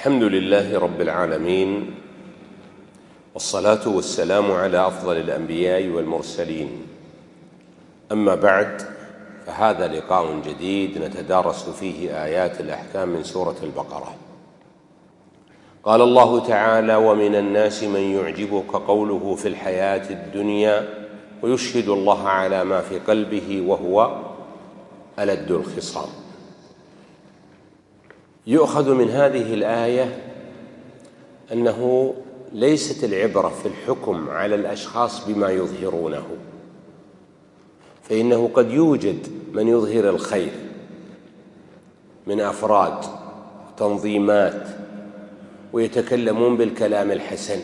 الحمد لله رب العالمين، والصلاة والسلام على أفضل الأنبياء والمرسلين. أما بعد، فهذا لقاء جديد نتدارس فيه آيات الأحكام من سورة البقرة. قال الله تعالى: ومن الناس من يعجبك قوله في الحياة الدنيا ويشهد الله على ما في قلبه وهو ألد الخصام. يؤخذ من هذه الآية أنه ليست العبرة في الحكم على الأشخاص بما يظهرونه، فإنه قد يوجد من يظهر الخير من أفراد تنظيمات ويتكلمون بالكلام الحسن،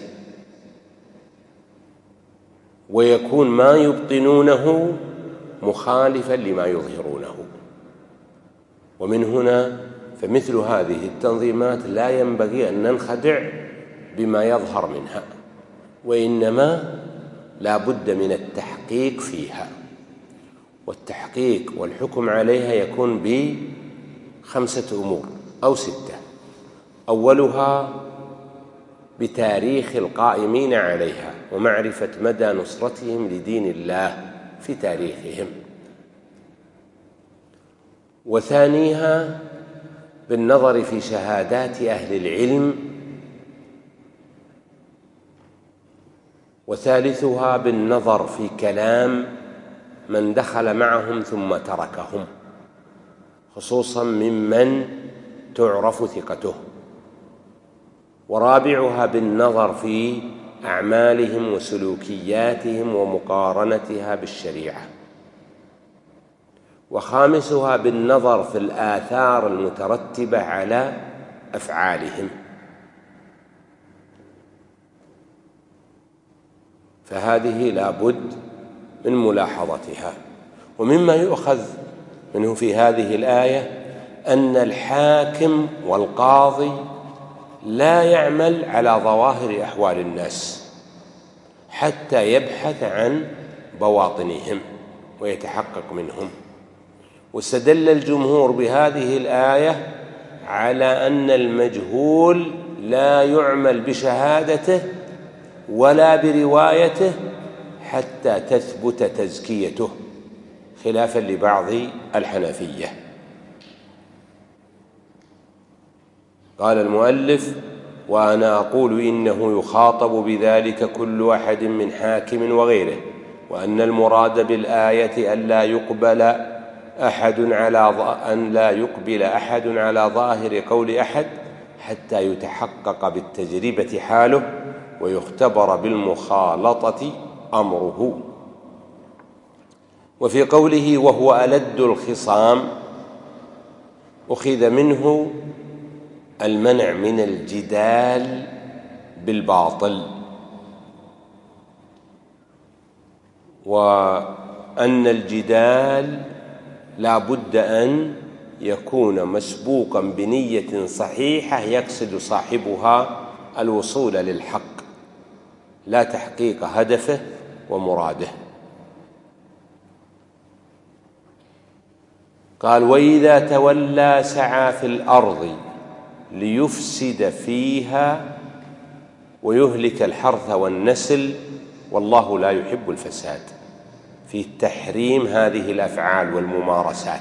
ويكون ما يبطنونه مخالفا لما يظهرونه. ومن هنا فمثل هذه التنظيمات لا ينبغي أن ننخدع بما يظهر منها، وإنما لا بد من التحقيق فيها، والتحقيق والحكم عليها يكون ب5 أمور أو 6. أولها بتاريخ القائمين عليها ومعرفة مدى نصرتهم لدين الله في تاريخهم، وثانيها بالنظر في شهادات أهل العلم، وثالثها بالنظر في كلام من دخل معهم ثم تركهم، خصوصا ممن تعرف ثقته، ورابعها بالنظر في أعمالهم وسلوكياتهم ومقارنتها بالشريعة، وخامسها بالنظر في الآثار المترتبة على أفعالهم. فهذه لا بد من ملاحظتها. ومما يؤخذ منه في هذه الآية أن الحاكم والقاضي لا يعمل على ظواهر أحوال الناس حتى يبحث عن بواطنهم ويتحقق منهم. واستدل الجمهور بهذه الآية على أن المجهول لا يعمل بشهادته ولا بروايته حتى تثبت تزكيته، خلافا لبعض الحنفية. قال المؤلف: وأنا أقول إنه يخاطب بذلك كل أحد من حاكم وغيره، وأن المراد بالآية أن لا يقبل أحد على ظاهر قول أحد حتى يتحقق بالتجربة حاله ويختبر بالمخالطة أمره. وفي قوله وهو ألد الخصام أخذ منه المنع من الجدال بالباطل، وأن الجدال لا بد أن يكون مسبوقا بنية صحيحة يقصد صاحبها الوصول للحق لا تحقيق هدفه ومراده. قال: وإذا تولى سعى في الأرض ليفسد فيها ويهلك الحرث والنسل والله لا يحب الفساد، في تحريم هذه الأفعال والممارسات،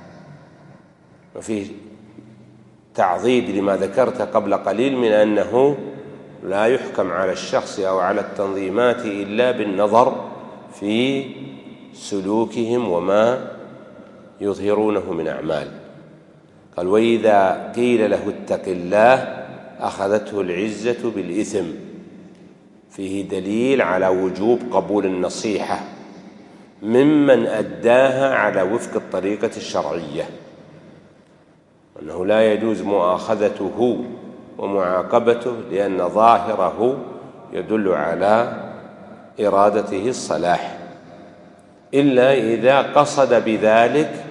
وفي تعضيد لما ذكرت قبل قليل من أنه لا يحكم على الشخص أو على التنظيمات إلا بالنظر في سلوكهم وما يظهرونه من أعمال. قال: وإذا قيل له اتق الله أخذته العزة بالإثم، فيه دليل على وجوب قبول النصيحة ممن أداها على وفق الطريقة الشرعية، وأنه لا يجوز مؤاخذته ومعاقبته لأن ظاهره يدل على إرادته الصلاح، إلا إذا قصد بذلك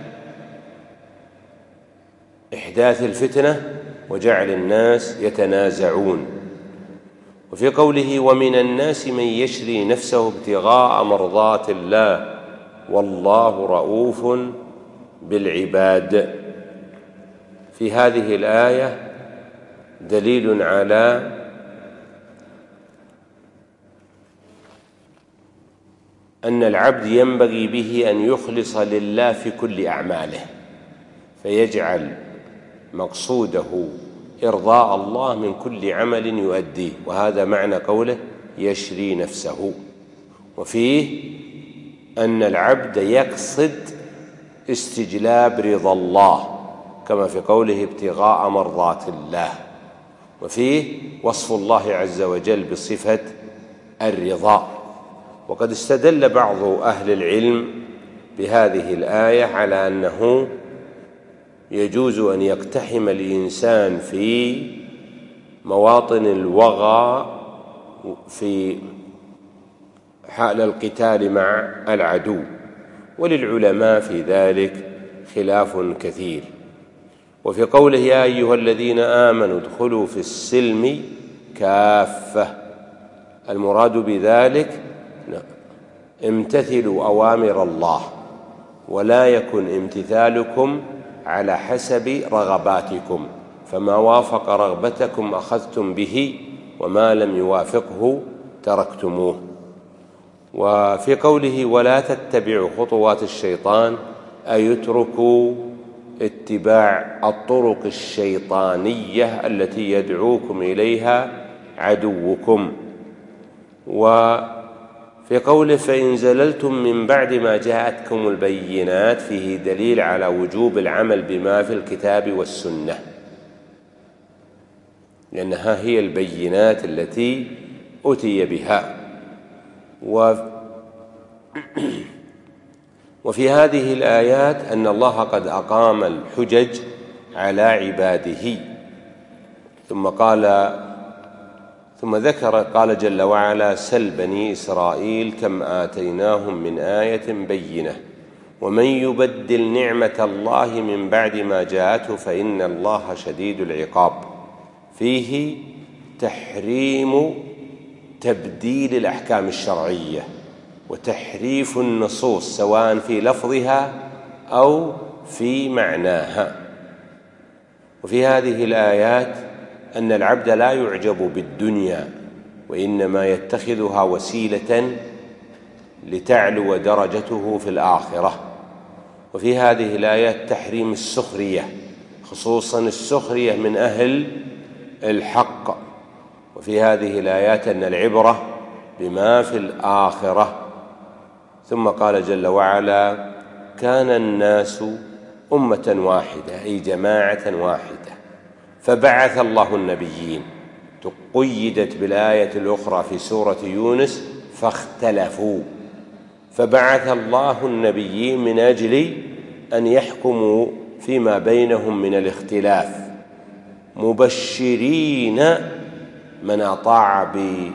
إحداث الفتنة وجعل الناس يتنازعون. وفي قوله ومن الناس من يشري نفسه ابتغاء مرضات الله والله رؤوف بالعباد، في هذه الآية دليل على أن العبد ينبغي به أن يخلص لله في كل أعماله، فيجعل مقصوده إرضاء الله من كل عمل يؤديه، وهذا معنى قوله يشري نفسه. وفيه أن العبد يقصد استجلاب رضا الله كما في قوله ابتغاء مرضات الله. وفيه وصف الله عز وجل بصفة الرضا. وقد استدل بعض أهل العلم بهذه الآية على أنه يجوز أن يقتحم الإنسان في مواطن الوغى في حال القتال مع العدو، وللعلماء في ذلك خلاف كثير. وفي قوله يا أيها الذين آمنوا ادخلوا في السلم كافة، المراد بذلك امتثلوا أوامر الله، ولا يكن امتثالكم على حسب رغباتكم، فما وافق رغبتكم أخذتم به، وما لم يوافقه تركتموه. وفي قوله ولا تتبعوا خطوات الشيطان أي اتركوا اتباع الطرق الشيطانية التي يدعوكم إليها عدوكم. وفي قوله فإن زللتم من بعد ما جاءتكم البينات فيه دليل على وجوب العمل بما في الكتاب والسنة، لأنها هي البينات التي أتي بها. وفي هذه الآيات أن الله قد أقام الحجج على عباده، ثم ذكر قال جل وعلا سل بني إسرائيل كم آتيناهم من آية بينة ومن يبدل نعمة الله من بعد ما جاءته فإن الله شديد العقاب. فيه تحريم تبديل الأحكام الشرعية وتحريف النصوص سواء في لفظها أو في معناها. وفي هذه الآيات أن العبد لا يعجب بالدنيا، وإنما يتخذها وسيلة لتعلو درجته في الآخرة. وفي هذه الآيات تحريم السخرية، خصوصا السخرية من أهل الحق. وفي هذه الآيات أن العبرة بما في الآخرة. ثم قال جل وعلا كان الناس أمة واحدة أي جماعة واحدة فبعث الله النبيين، قيدت بالآية الأخرى في سورة يونس فاختلفوا، فبعث الله النبيين من أجل أن يحكموا فيما بينهم من الاختلاف مبشرين من أطاع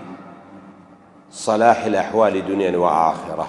بصلاح الأحوال دنيا وآخرة،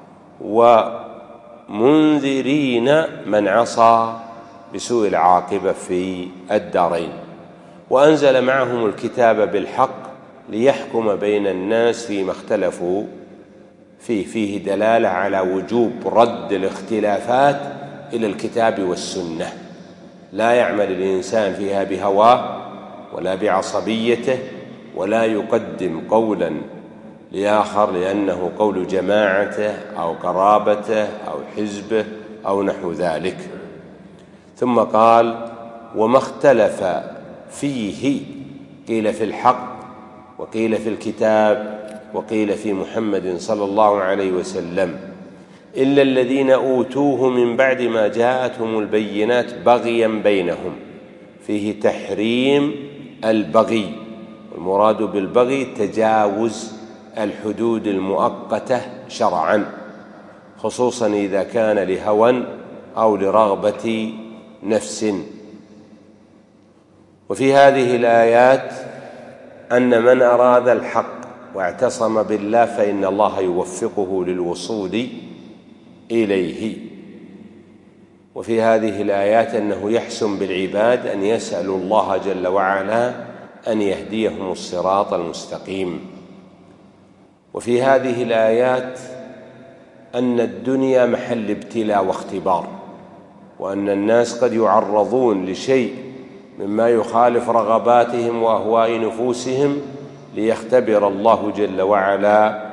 ومنذرين من عصى بسوء العاقبة في الدارين. وأنزل معهم الكتاب بالحق ليحكم بين الناس فيما اختلفوا فيه دلالة على وجوب رد الاختلافات إلى الكتاب والسنة، لا يعمل الإنسان فيها بهواه ولا بعصبيته، ولا يقدم قولا لآخر لأنه قول جماعته أو قرابته أو حزبه أو نحو ذلك. ثم قال وما اختلف فيه قيل في الحق وقيل في الكتاب وقيل في محمد صلى الله عليه وسلم إلا الذين أوتوه من بعد ما جاءتهم البينات بغيا بينهم. فيه تحريم البغي، المراد بالبغي تجاوز الحدود المؤقتة شرعا، خصوصا إذا كان لهوى أو لرغبة نفس. وفي هذه الآيات أن من أراد الحق واعتصم بالله فإن الله يوفقه للوصول إليه. وفي هذه الآيات أنه يحسن بالعباد أن يسألوا الله جل وعلا أن يهديهم الصراط المستقيم. وفي هذه الآيات أن الدنيا محل ابتلاء واختبار، وأن الناس قد يعرضون لشيء مما يخالف رغباتهم وأهواء نفوسهم، ليختبر الله جل وعلا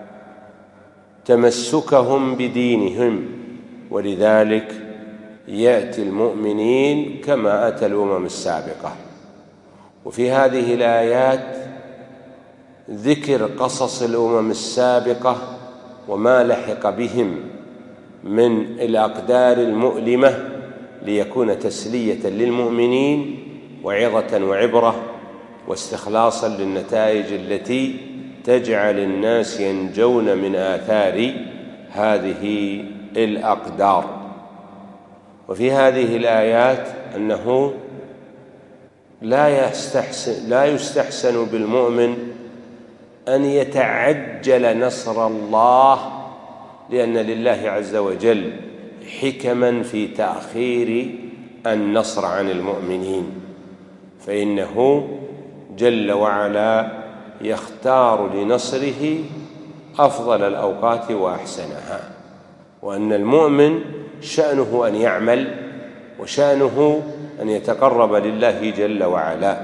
تمسكهم بدينهم. ولذلك يأتي المؤمنين كما أتى الأمم السابقة. وفي هذه الآيات ذكر قصص الأمم السابقة وما لحق بهم من الأقدار المؤلمة، ليكون تسلية للمؤمنين وعظة وعبرة واستخلاصا للنتائج التي تجعل الناس ينجون من آثار هذه الأقدار. وفي هذه الآيات أنه لا يستحسن بالمؤمن أن يتعجل نصر الله، لأن لله عز وجل حكما في تأخير النصر عن المؤمنين، فإنه جل وعلا يختار لنصره أفضل الأوقات وأحسنها، وأن المؤمن شأنه أن يعمل وشأنه أن يتقرب لله جل وعلا.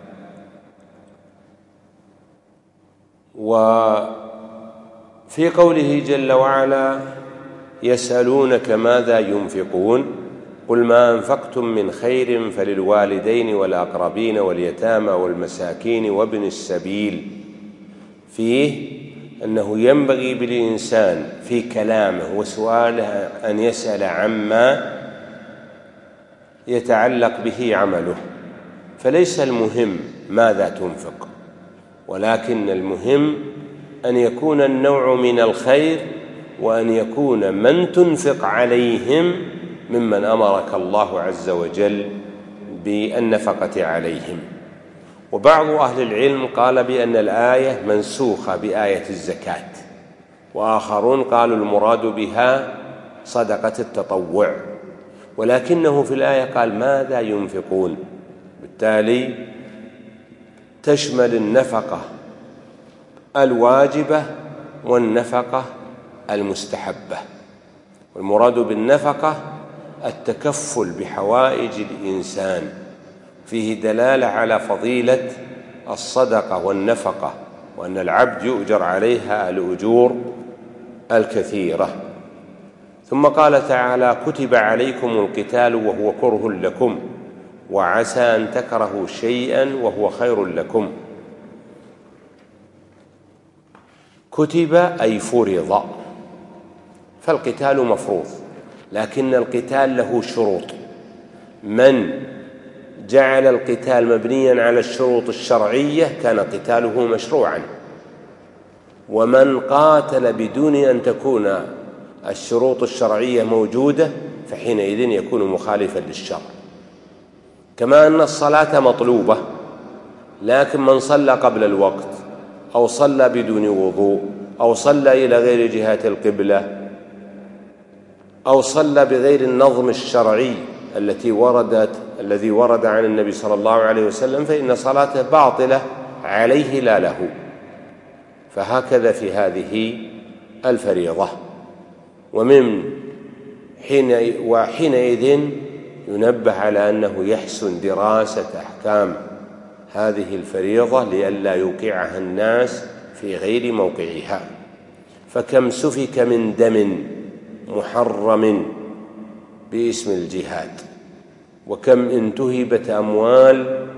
وفي قوله جل وعلا يسألونك ماذا ينفقون قل ما أنفقتم من خير فللوالدين والأقربين واليتامى والمساكين وابن السبيل، فيه أنه ينبغي بالإنسان في كلامه وسؤاله أن يسأل عما يتعلق به عمله، فليس المهم ماذا تنفق، ولكن المهم أن يكون النوع من الخير، وأن يكون من تنفق عليهم ممن أمرك الله عز وجل بالنفقة عليهم. وبعض أهل العلم قال بأن الآية منسوخة بآية الزكاة، وآخرون قالوا المراد بها صدقة التطوع، ولكنه في الآية قال ماذا ينفقون، بالتالي تشمل النفقة الواجبة والنفقة المستحبة. والمراد بالنفقة التكفل بحوائج الإنسان، فيه دلالة على فضيلة الصدقة والنفقة، وأن العبد يؤجر عليها الأجور الكثيرة. ثم قال تعالى كتب عليكم القتال وهو كره لكم وعسى أن تكرهوا شيئا وهو خير لكم. كتب أي فرض، فالقتال مفروض، لكن القتال له شروط. من جعل القتال مبنيا على الشروط الشرعية كان قتاله مشروعا، ومن قاتل بدون أن تكون الشروط الشرعية موجودة فحينئذ يكون مخالفا للشرع. كما أن الصلاة مطلوبة، لكن من صلى قبل الوقت أو صلى بدون وضوء أو صلى إلى غير جهة القبلة أو صلى بغير النظم الشرعي الذي ورد عن النبي صلى الله عليه وسلم فإن صلاته باطلة عليه لا له. فهكذا في هذه الفريضة. وحينئذ ينبه على أنه يحسن دراسة أحكام هذه الفريضة لئلا يوقعها الناس في غير موقعها. فكم سفك من دم محرم باسم الجهاد، وكم انتهبت أموال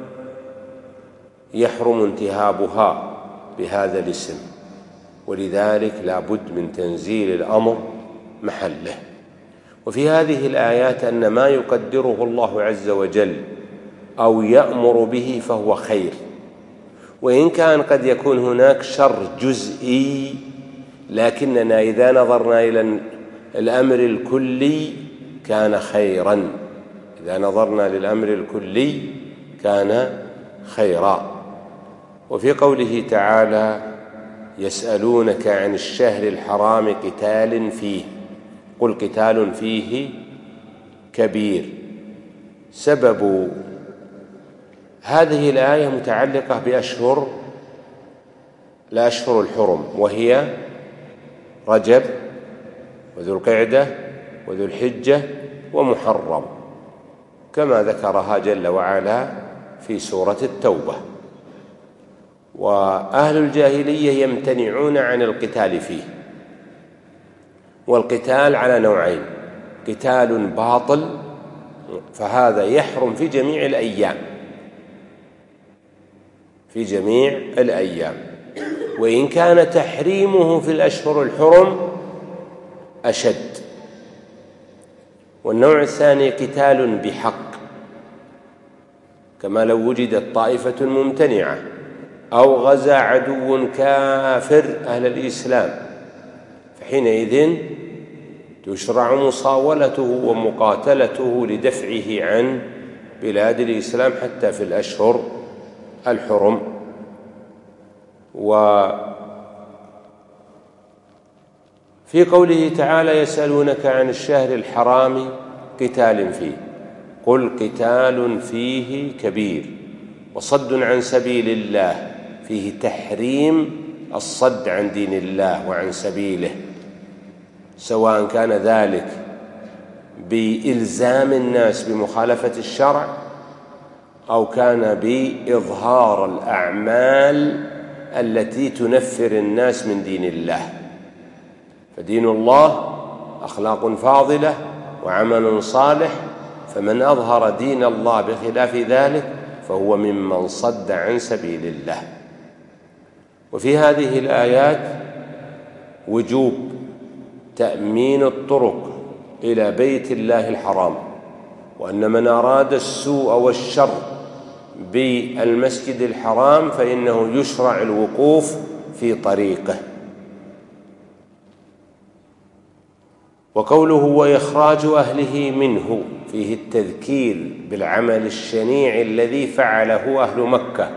يحرم انتهابها بهذا الاسم، ولذلك لا بد من تنزيل الأمر محله. وفي هذه الآيات أن ما يقدره الله عز وجل أو يأمر به فهو خير، وإن كان قد يكون هناك شر جزئي، لكننا إذا نظرنا إلى الأمر الكلي كان خيرا. إذا نظرنا للأمر الكلي كان خيرا. وفي قوله تعالى يسألونك عن الشهر الحرام قتال فيه قل قتال فيه كبير. سبب هذه الآية متعلقة الأشهر الحرم، وهي رجب وذو القعدة وذو الحجة ومحرم، كما ذكرها جل وعلا في سورة التوبة. وأهل الجاهلية يمتنعون عن القتال فيه، والقتال على نوعين: قتال باطل فهذا يحرم في جميع الأيام، وإن كان تحريمه في الأشهر الحرم أشد. والنوع الثاني قتال بحق، كما لو وجدت طائفة ممتنعة أو غزا عدو كافر أهل الإسلام، فحينئذ تشرع مصاولته ومقاتلته لدفعه عن بلاد الإسلام حتى في الأشهر الحرم. وفي قوله تعالى: يسألونك عن الشهر الحرام قتال فيه، قل قتال فيه كبير وصد عن سبيل الله، فيه تحريم الصد عن دين الله وعن سبيله، سواء كان ذلك بإلزام الناس بمخالفة الشرع أو كان بإظهار الأعمال التي تنفر الناس من دين الله. فدين الله أخلاق فاضلة وعمل صالح، فمن أظهر دين الله بخلاف ذلك فهو ممن صد عن سبيل الله. وفي هذه الآيات وجوب تأمين الطرق إلى بيت الله الحرام، وأن من أراد السوء والشر بالمسجد الحرام فإنه يشرع الوقوف في طريقه. وقوله وإخراج أهله منه فيه التذكير بالعمل الشنيع الذي فعله أهل مكة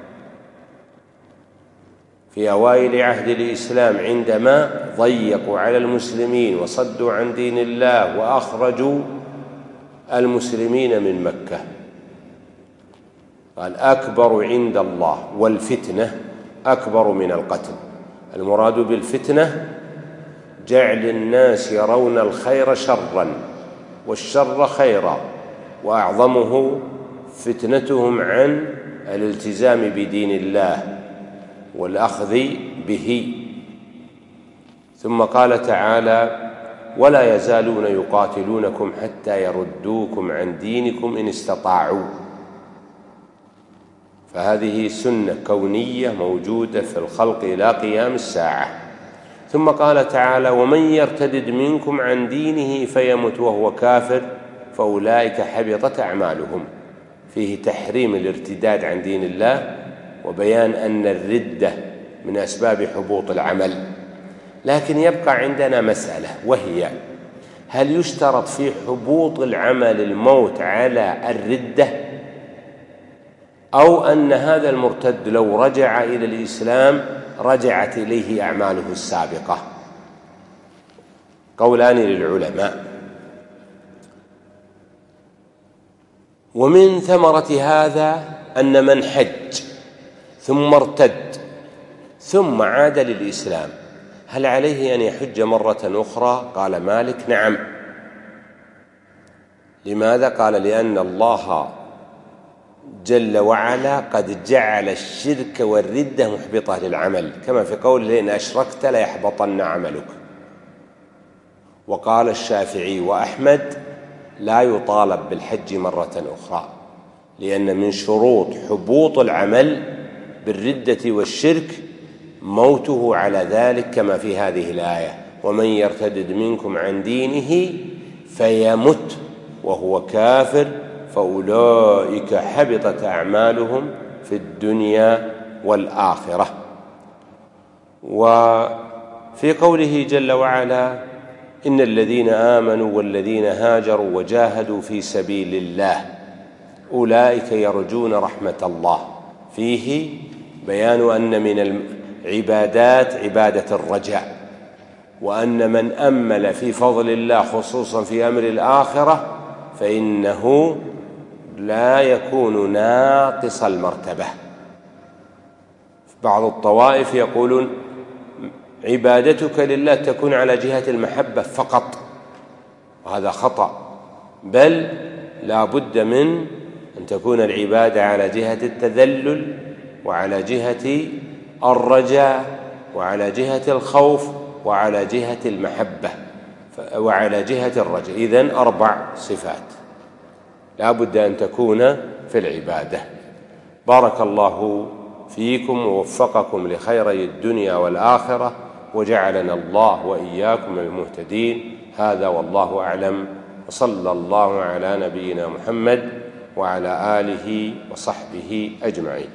في أوائل عهد الإسلام عندما ضيقوا على المسلمين وصدوا عن دين الله وأخرجوا المسلمين من مكة. قال: أكبر عند الله والفتنة أكبر من القتل. المراد بالفتنة جعل الناس يرون الخير شرا والشر خيرا، وأعظمه فتنتهم عن الالتزام بدين الله والأخذ به. ثم قال تعالى: ولا يزالون يقاتلونكم حتى يردوكم عن دينكم إن استطاعوا. فهذه سنة كونية موجودة في الخلق إلى قيام الساعة. ثم قال تعالى: ومن يرتدد منكم عن دينه فيمت وهو كافر فأولئك حبطت أعمالهم. فيه تحريم الارتداد عن دين الله وبيان أن الردة من أسباب حبوط العمل. لكن يبقى عندنا مسألة، وهي: هل يشترط في حبوط العمل الموت على الردة، أو أن هذا المرتد لو رجع إلى الإسلام رجعت إليه أعماله السابقة؟ قولان للعلماء. ومن ثمرة هذا أن من حج ثم ارتد ثم عاد للإسلام هل عليه أن يحج مرة أخرى؟ قال مالك: نعم. لماذا؟ قال: لأن الله جل وعلا قد جعل الشرك والردة محبطة للعمل، كما في قوله: لئن أشركت ليحبطن عملك. وقال الشافعي وأحمد: لا يطالب بالحج مرة أخرى، لأن من شروط حبوط العمل بالردة والشرك موته على ذلك، كما في هذه الآية: ومن يرتدد منكم عن دينه فيمت وهو كافر فأولئك حبطت أعمالهم في الدنيا والآخرة. وفي قوله جل وعلا: إن الذين آمنوا والذين هاجروا وجاهدوا في سبيل الله أولئك يرجون رحمة الله. فيه بيان أن من العبادات عبادة الرجاء، وأن من أمل في فضل الله خصوصا في أمر الآخرة فإنه لا يكون ناقص المرتبة. بعض الطوائف يقولون عبادتك لله تكون على جهة المحبة فقط، وهذا خطأ، بل لا بد من أن تكون العبادة على جهة التذلل، وعلى جهة الرجاء، وعلى جهة الخوف، وعلى جهة المحبة، وعلى جهة الرجاء. إذن 4 صفات لا بد أن تكون في العبادة. بارك الله فيكم ووفقكم لخيري الدنيا والآخرة، وجعلنا الله وإياكم المهتدين. هذا والله أعلم، وصلى الله على نبينا محمد وعلى آله وصحبه أجمعين.